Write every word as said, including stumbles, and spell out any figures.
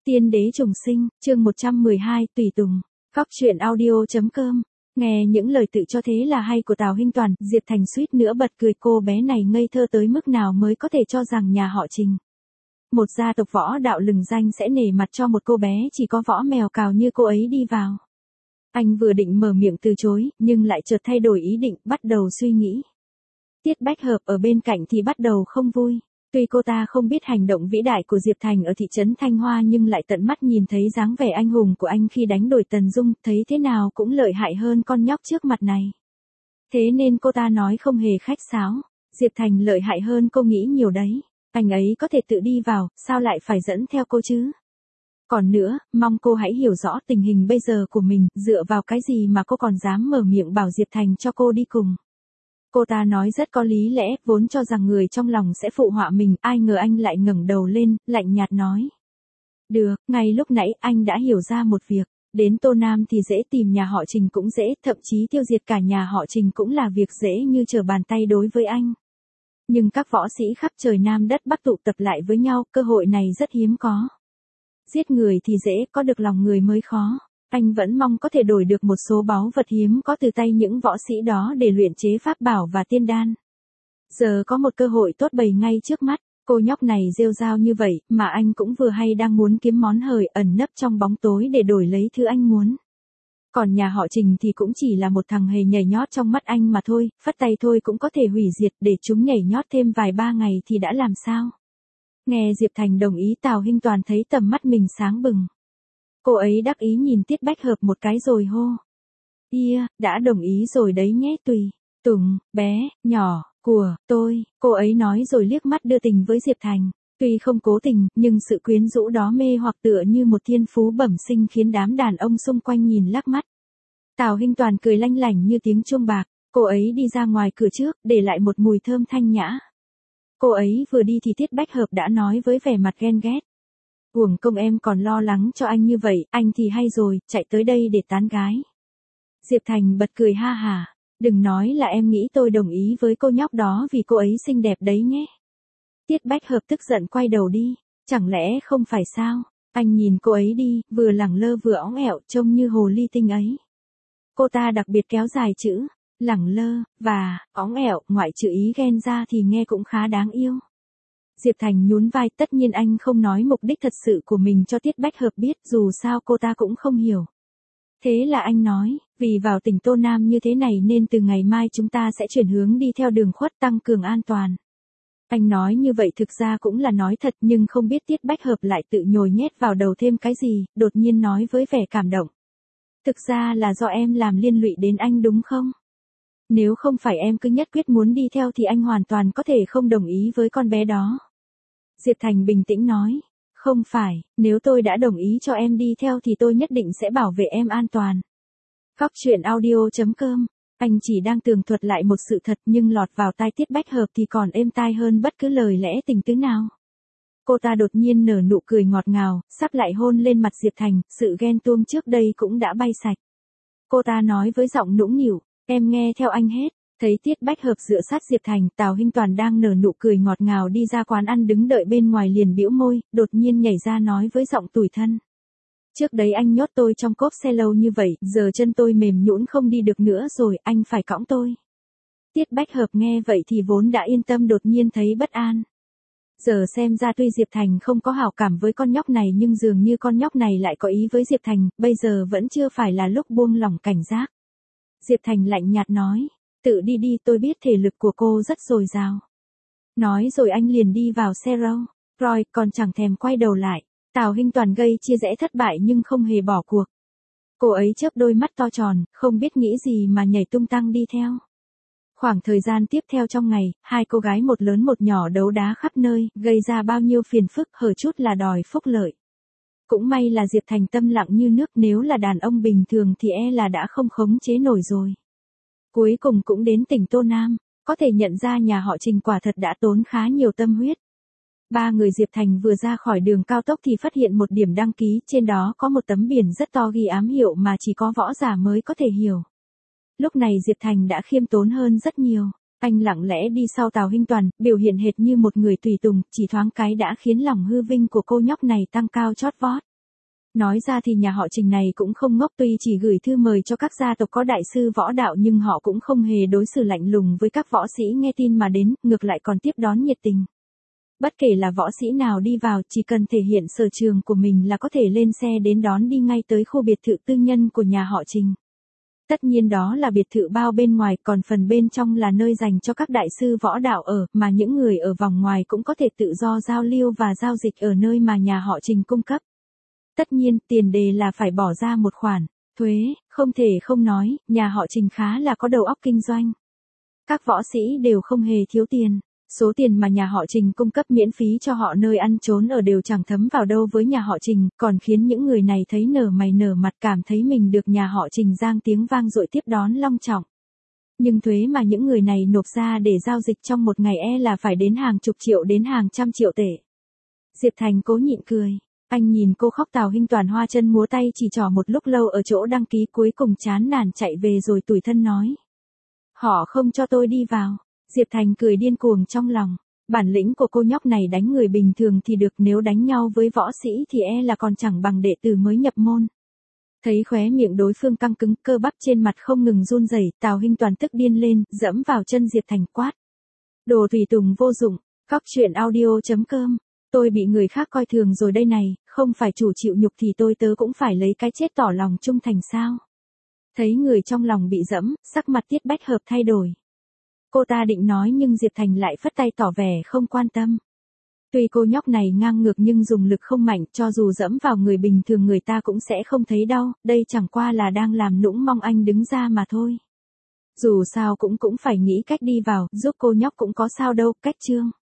Tiên đế trùng sinh, chương một trăm mười hai, tùy tùng. Góc truyện audio.com. Nghe những lời tự cho thế là hay của Tào Hinh Toàn, Diệp Thành suýt nữa bật cười, cô bé này ngây thơ tới mức nào mới có thể cho rằng nhà họ Trình, một gia tộc võ đạo lừng danh, sẽ nể mặt cho một cô bé chỉ có võ mèo cào như cô ấy đi vào. Anh vừa định mở miệng từ chối, nhưng lại chợt thay đổi ý định, bắt đầu suy nghĩ. Tiết Bách Hợp ở bên cạnh thì bắt đầu không vui. Tuy cô ta không biết hành động vĩ đại của Diệp Thành ở thị trấn Thanh Hoa, nhưng lại tận mắt nhìn thấy dáng vẻ anh hùng của anh khi đánh đuổi Tần Dung, thấy thế nào cũng lợi hại hơn con nhóc trước mặt này. Thế nên cô ta nói không hề khách sáo, Diệp Thành lợi hại hơn cô nghĩ nhiều đấy, anh ấy có thể tự đi vào, sao lại phải dẫn theo cô chứ? Còn nữa, mong cô hãy hiểu rõ tình hình bây giờ của mình, dựa vào cái gì mà cô còn dám mở miệng bảo Diệp Thành cho cô đi cùng. Cô ta nói rất có lý lẽ, vốn cho rằng người trong lòng sẽ phụ họa mình, ai ngờ anh lại ngẩng đầu lên, lạnh nhạt nói. Được, ngay lúc nãy anh đã hiểu ra một việc, đến Tô Nam thì dễ, tìm nhà họ Trình cũng dễ, thậm chí tiêu diệt cả nhà họ Trình cũng là việc dễ như trở bàn tay đối với anh. Nhưng các võ sĩ khắp trời Nam đất Bắc tụ tập lại với nhau, cơ hội này rất hiếm có. Giết người thì dễ, có được lòng người mới khó. Anh vẫn mong có thể đổi được một số báu vật hiếm có từ tay những võ sĩ đó để luyện chế pháp bảo và tiên đan. Giờ có một cơ hội tốt bày ngay trước mắt, cô nhóc này rêu rao như vậy, mà anh cũng vừa hay đang muốn kiếm món hời ẩn nấp trong bóng tối để đổi lấy thứ anh muốn. Còn nhà họ Trình thì cũng chỉ là một thằng hề nhảy nhót trong mắt anh mà thôi, phất tay thôi cũng có thể hủy diệt, để chúng nhảy nhót thêm vài ba ngày thì đã làm sao. Nghe Diệp Thành đồng ý, Tào Hinh Toàn thấy tầm mắt mình sáng bừng. Cô ấy đắc ý nhìn Tiết Bách Hợp một cái rồi hô. Ia, đã đồng ý rồi đấy nhé, tùy, tùng, bé, nhỏ, của, tôi, cô ấy nói rồi liếc mắt đưa tình với Diệp Thành. Tuy không cố tình, nhưng sự quyến rũ đó mê hoặc tựa như một thiên phú bẩm sinh khiến đám đàn ông xung quanh nhìn lác mắt. Tào Hinh Toàn cười lanh lảnh như tiếng chuông bạc, cô ấy đi ra ngoài cửa trước, để lại một mùi thơm thanh nhã. Cô ấy vừa đi thì Tiết Bách Hợp đã nói với vẻ mặt ghen ghét. Uổng công em còn lo lắng cho anh như vậy, anh thì hay rồi, chạy tới đây để tán gái. Diệp Thành bật cười ha hả, đừng nói là em nghĩ tôi đồng ý với cô nhóc đó vì cô ấy xinh đẹp đấy nhé. Tiết Bách Hợp tức giận quay đầu đi, chẳng lẽ không phải sao, anh nhìn cô ấy đi, vừa lẳng lơ vừa óng ẹo, trông như hồ ly tinh ấy. Cô ta đặc biệt kéo dài chữ, lẳng lơ, và, óng ẹo, ngoại trừ ý ghen ra thì nghe cũng khá đáng yêu. Diệp Thành nhún vai, tất nhiên anh không nói mục đích thật sự của mình cho Tiết Bách Hợp biết, dù sao cô ta cũng không hiểu. Thế là anh nói, vì vào tỉnh Tô Nam như thế này nên từ ngày mai chúng ta sẽ chuyển hướng đi theo đường khuất, tăng cường an toàn. Anh nói như vậy thực ra cũng là nói thật, nhưng không biết Tiết Bách Hợp lại tự nhồi nhét vào đầu thêm cái gì, đột nhiên nói với vẻ cảm động. Thực ra là do em làm liên lụy đến anh đúng không? Nếu không phải em cứ nhất quyết muốn đi theo thì anh hoàn toàn có thể không đồng ý với con bé đó. Diệp Thành bình tĩnh nói, không phải, nếu tôi đã đồng ý cho em đi theo thì tôi nhất định sẽ bảo vệ em an toàn. Góc truyện audio.com, anh chỉ đang tường thuật lại một sự thật nhưng lọt vào tai Tiết Bách Hợp thì còn êm tai hơn bất cứ lời lẽ tình tứ nào. Cô ta đột nhiên nở nụ cười ngọt ngào, sắp lại hôn lên mặt Diệp Thành, sự ghen tuông trước đây cũng đã bay sạch. Cô ta nói với giọng nũng nịu, em nghe theo anh hết. Thấy Tiết Bách Hợp dựa sát Diệp Thành, Tào Hinh Toàn đang nở nụ cười ngọt ngào đi ra quán ăn đứng đợi bên ngoài liền bĩu môi, đột nhiên nhảy ra nói với giọng tủi thân. Trước đấy anh nhốt tôi trong cốp xe lâu như vậy, giờ chân tôi mềm nhũn không đi được nữa rồi, anh phải cõng tôi. Tiết Bách Hợp nghe vậy thì vốn đã yên tâm đột nhiên thấy bất an. Giờ xem ra tuy Diệp Thành không có hảo cảm với con nhóc này nhưng dường như con nhóc này lại có ý với Diệp Thành, bây giờ vẫn chưa phải là lúc buông lỏng cảnh giác. Diệp Thành lạnh nhạt nói. Tự đi đi, tôi biết thể lực của cô rất dồi dào. Nói rồi anh liền đi vào xe Rolls Royce, còn chẳng thèm quay đầu lại. Tào Hinh Toàn gây chia rẽ thất bại nhưng không hề bỏ cuộc. Cô ấy chớp đôi mắt to tròn, không biết nghĩ gì mà nhảy tung tăng đi theo. Khoảng thời gian tiếp theo trong ngày, hai cô gái một lớn một nhỏ đấu đá khắp nơi, gây ra bao nhiêu phiền phức, hở chút là đòi phúc lợi. Cũng may là Diệp Thành tâm lặng như nước, nếu là đàn ông bình thường thì e là đã không khống chế nổi rồi. Cuối cùng cũng đến tỉnh Tô Nam, có thể nhận ra nhà họ Trình quả thật đã tốn khá nhiều tâm huyết. Ba người Diệp Thành vừa ra khỏi đường cao tốc thì phát hiện một điểm đăng ký, trên đó có một tấm biển rất to ghi ám hiệu mà chỉ có võ giả mới có thể hiểu. Lúc này Diệp Thành đã khiêm tốn hơn rất nhiều, anh lặng lẽ đi sau Tào Hinh Toàn, biểu hiện hệt như một người tùy tùng, chỉ thoáng cái đã khiến lòng hư vinh của cô nhóc này tăng cao chót vót. Nói ra thì nhà họ Trình này cũng không ngốc, tuy chỉ gửi thư mời cho các gia tộc có đại sư võ đạo nhưng họ cũng không hề đối xử lạnh lùng với các võ sĩ nghe tin mà đến, ngược lại còn tiếp đón nhiệt tình. Bất kể là võ sĩ nào đi vào, chỉ cần thể hiện sở trường của mình là có thể lên xe đến đón đi ngay tới khu biệt thự tư nhân của nhà họ Trình. Tất nhiên đó là biệt thự bao bên ngoài, còn phần bên trong là nơi dành cho các đại sư võ đạo ở, mà những người ở vòng ngoài cũng có thể tự do giao lưu và giao dịch ở nơi mà nhà họ Trình cung cấp. Tất nhiên, tiền đề là phải bỏ ra một khoản thuế, không thể không nói, nhà họ Trình khá là có đầu óc kinh doanh. Các võ sĩ đều không hề thiếu tiền. Số tiền mà nhà họ Trình cung cấp miễn phí cho họ nơi ăn trốn ở đều chẳng thấm vào đâu với nhà họ Trình, còn khiến những người này thấy nở mày nở mặt, cảm thấy mình được nhà họ Trình giang tiếng vang dội tiếp đón long trọng. Nhưng thuế mà những người này nộp ra để giao dịch trong một ngày e là phải đến hàng chục triệu đến hàng trăm triệu tệ. Diệp Thành cố nhịn cười. Anh nhìn cô khóc, Tào Hinh Toàn hoa chân múa tay chỉ trỏ một lúc lâu ở chỗ đăng ký, cuối cùng chán nản chạy về rồi tủi thân nói. Họ không cho tôi đi vào. Diệp Thành cười điên cuồng trong lòng. Bản lĩnh của cô nhóc này đánh người bình thường thì được, nếu đánh nhau với võ sĩ thì e là còn chẳng bằng đệ tử mới nhập môn. Thấy khóe miệng đối phương căng cứng, cơ bắp trên mặt không ngừng run rẩy, Tào Hinh Toàn tức điên lên, dẫm vào chân Diệp Thành quát. Đồ tùy tùng vô dụng, cóc truyện audio chấm com. Tôi bị người khác coi thường rồi đây này, không phải chủ chịu nhục thì tôi tớ cũng phải lấy cái chết tỏ lòng trung thành sao? Thấy người trong lòng bị dẫm, sắc mặt Tiết Bách Hợp thay đổi. Cô ta định nói nhưng Diệp Thành lại phất tay tỏ vẻ không quan tâm. Tuy cô nhóc này ngang ngược nhưng dùng lực không mạnh, cho dù dẫm vào người bình thường người ta cũng sẽ không thấy đau, đây chẳng qua là đang làm nũng mong anh đứng ra mà thôi. Dù sao cũng cũng phải nghĩ cách đi vào, giúp cô nhóc cũng có sao đâu, cách chương.